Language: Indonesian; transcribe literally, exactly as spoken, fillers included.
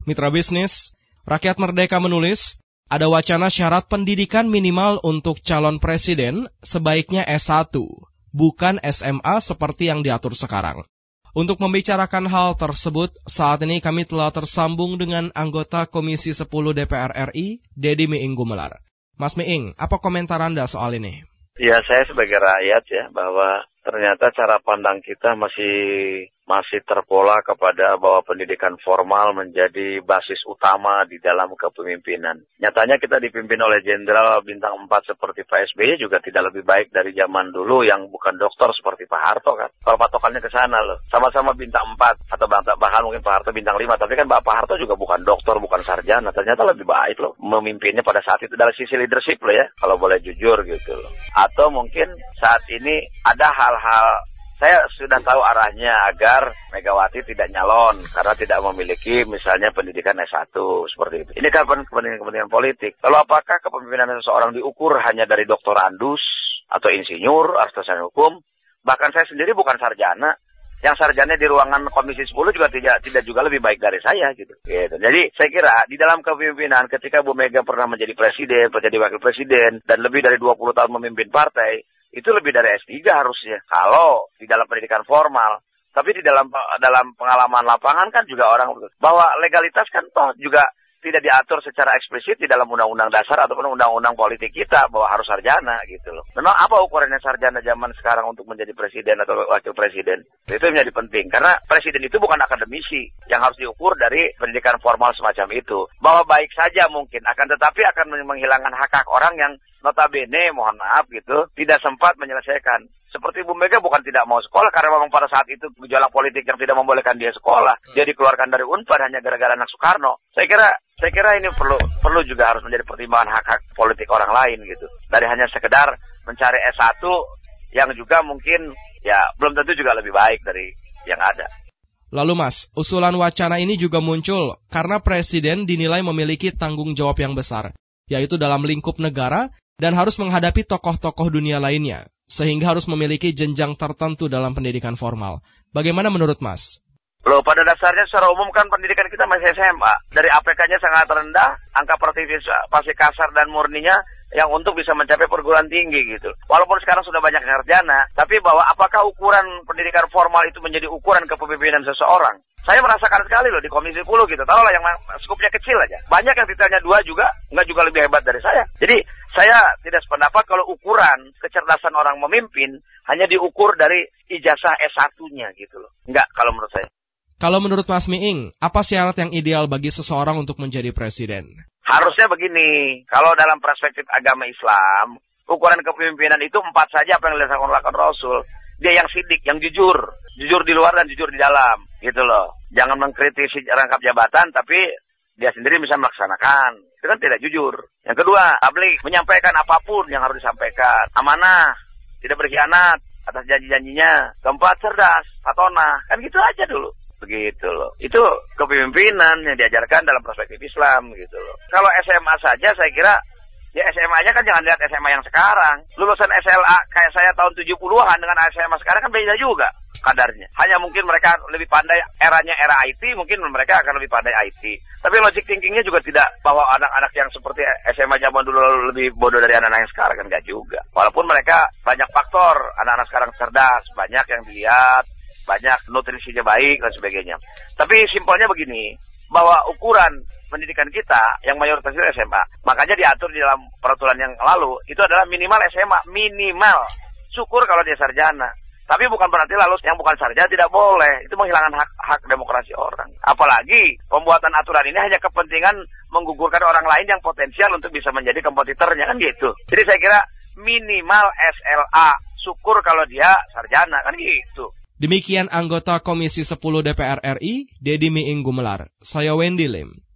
Mitra bisnis, Rakyat Merdeka menulis, ada wacana syarat pendidikan minimal untuk calon presiden sebaiknya S satu, bukan S M A seperti yang diatur sekarang. Untuk membicarakan hal tersebut, saat ini kami telah tersambung dengan anggota Komisi sepuluh D P R R I, Deddy Miing Gumelar. Mas Miing, apa komentar Anda soal ini? Ya, saya sebagai rakyat ya, bahwa ternyata cara pandang kita masih masih terpola kepada bahwa pendidikan formal menjadi basis utama di dalam kepemimpinan. Nyatanya kita dipimpin oleh jenderal bintang empat seperti Pak S B Y juga tidak lebih baik dari zaman dulu yang bukan doktor seperti Pak Harto kan. Kalau patokannya ke sana loh. Sama-sama bintang empat atau bahkan mungkin Pak Harto bintang lima, tapi kan Pak Harto juga bukan doktor, bukan sarjana. Ternyata lebih baik loh memimpinnya pada saat itu dari sisi leadership loh ya, kalau boleh jujur gitu loh. Atau mungkin saat ini ada hal-hal, saya sudah tahu arahnya agar Megawati tidak nyalon karena tidak memiliki misalnya pendidikan S satu seperti itu. Ini kan kepentingan-kepentingan politik. Lalu apakah kepemimpinan seseorang diukur hanya dari doktorandus atau insinyur atau sarjana hukum? Bahkan saya sendiri bukan sarjana. Yang sarjana di ruangan Komisi sepuluh juga tidak tidak juga lebih baik dari saya gitu. gitu. Jadi saya kira di dalam kepemimpinan ketika Bu Mega pernah menjadi presiden, menjadi wakil presiden dan lebih dari dua puluh tahun memimpin partai, itu lebih dari S tiga harusnya. Kalau di dalam pendidikan formal, tapi di dalam dalam pengalaman lapangan kan juga orang bahwa legalitas kan toh juga tidak diatur secara eksplisit di dalam undang-undang dasar ataupun undang-undang politik kita bahwa harus sarjana gitu loh. Memang apa ukurannya sarjana zaman sekarang untuk menjadi presiden atau wakil presiden? Itu menjadi penting karena presiden itu bukan akademisi yang harus diukur dari pendidikan formal semacam itu. Bahwa baik saja mungkin akan tetapi akan menghilangkan hak-hak orang yang notabene, mohon maaf gitu, tidak sempat menyelesaikan. Seperti Bu Mega bukan tidak mau sekolah karena memang pada saat itu gejolak politik yang tidak membolehkan dia sekolah. Dia dikeluarkan dari Unpad hanya gara-gara anak Soekarno. Saya kira saya kira ini perlu perlu juga harus menjadi pertimbangan hak-hak politik orang lain gitu. Dari hanya sekedar mencari S satu yang juga mungkin ya belum tentu juga lebih baik dari yang ada. Lalu Mas, usulan wacana ini juga muncul karena presiden dinilai memiliki tanggung jawab yang besar, yaitu dalam lingkup negara dan harus menghadapi tokoh-tokoh dunia lainnya, sehingga harus memiliki jenjang tertentu dalam pendidikan formal. Bagaimana menurut Mas? Loh, pada dasarnya secara umum kan pendidikan kita masih S M A. Dari A P K-nya sangat rendah, angka partisipasi kasar dan murninya yang untuk bisa mencapai perguruan tinggi gitu. Walaupun sekarang sudah banyak sarjana, tapi bahwa apakah ukuran pendidikan formal itu menjadi ukuran kepemimpinan seseorang? Saya merasakan sekali loh di Komisi sepuluh gitu. Taruhlah yang skupnya kecil aja. Banyak yang titelnya dua juga, nggak juga lebih hebat dari saya. Jadi saya tidak sependapat kalau ukuran kecerdasan orang memimpin hanya diukur dari ijazah S satu-nya gitu loh. Enggak, kalau menurut saya. Kalau menurut Mas Miing, apa syarat yang ideal bagi seseorang untuk menjadi presiden? Harusnya begini, kalau dalam perspektif agama Islam, ukuran kepemimpinan itu empat saja apa yang dilakukan Rasul. Dia yang sidik, yang jujur. Jujur di luar dan jujur di dalam. Gitu loh. Jangan mengkritisi rangkap jabatan, tapi dia sendiri bisa melaksanakan. Itu kan tidak jujur. Yang kedua, tabligh, menyampaikan apapun yang harus disampaikan. Amanah, tidak berkhianat atas janji-janjinya. Keempat, cerdas, fatonah. Kan gitu aja dulu. Begitu loh. Itu kepemimpinan yang diajarkan dalam perspektif Islam gitu loh. Kalau S M A saja saya kira ya S M A-nya kan jangan lihat S M A yang sekarang. Lulusan S L A kayak saya tahun tujuh puluhan dengan S M A sekarang kan beda juga kadarnya. Hanya mungkin mereka lebih pandai, eranya era I T, mungkin mereka akan lebih pandai I T. Tapi logic thinking-nya juga tidak bahwa anak-anak yang seperti S M A zaman dulu lebih bodoh dari anak-anak yang sekarang, kan enggak juga. Walaupun mereka banyak faktor, anak-anak sekarang cerdas, banyak yang dilihat, banyak nutrisinya baik dan sebagainya. Tapi simpelnya begini, bahwa ukuran pendidikan kita yang mayoritas itu S M A, makanya diatur di dalam peraturan yang lalu itu adalah minimal S M A, minimal. Syukur kalau dia sarjana. Tapi bukan berarti lalu yang bukan sarjana tidak boleh. Itu menghilangkan hak hak demokrasi orang. Apalagi pembuatan aturan ini hanya kepentingan menggugurkan orang lain yang potensial untuk bisa menjadi kompetitornya, kan gitu. Jadi saya kira minimal S L A. Syukur kalau dia sarjana, kan gitu. Demikian anggota Komisi sepuluh D P R R I, Deddy Miing Gumelar. Saya Wendy Lim.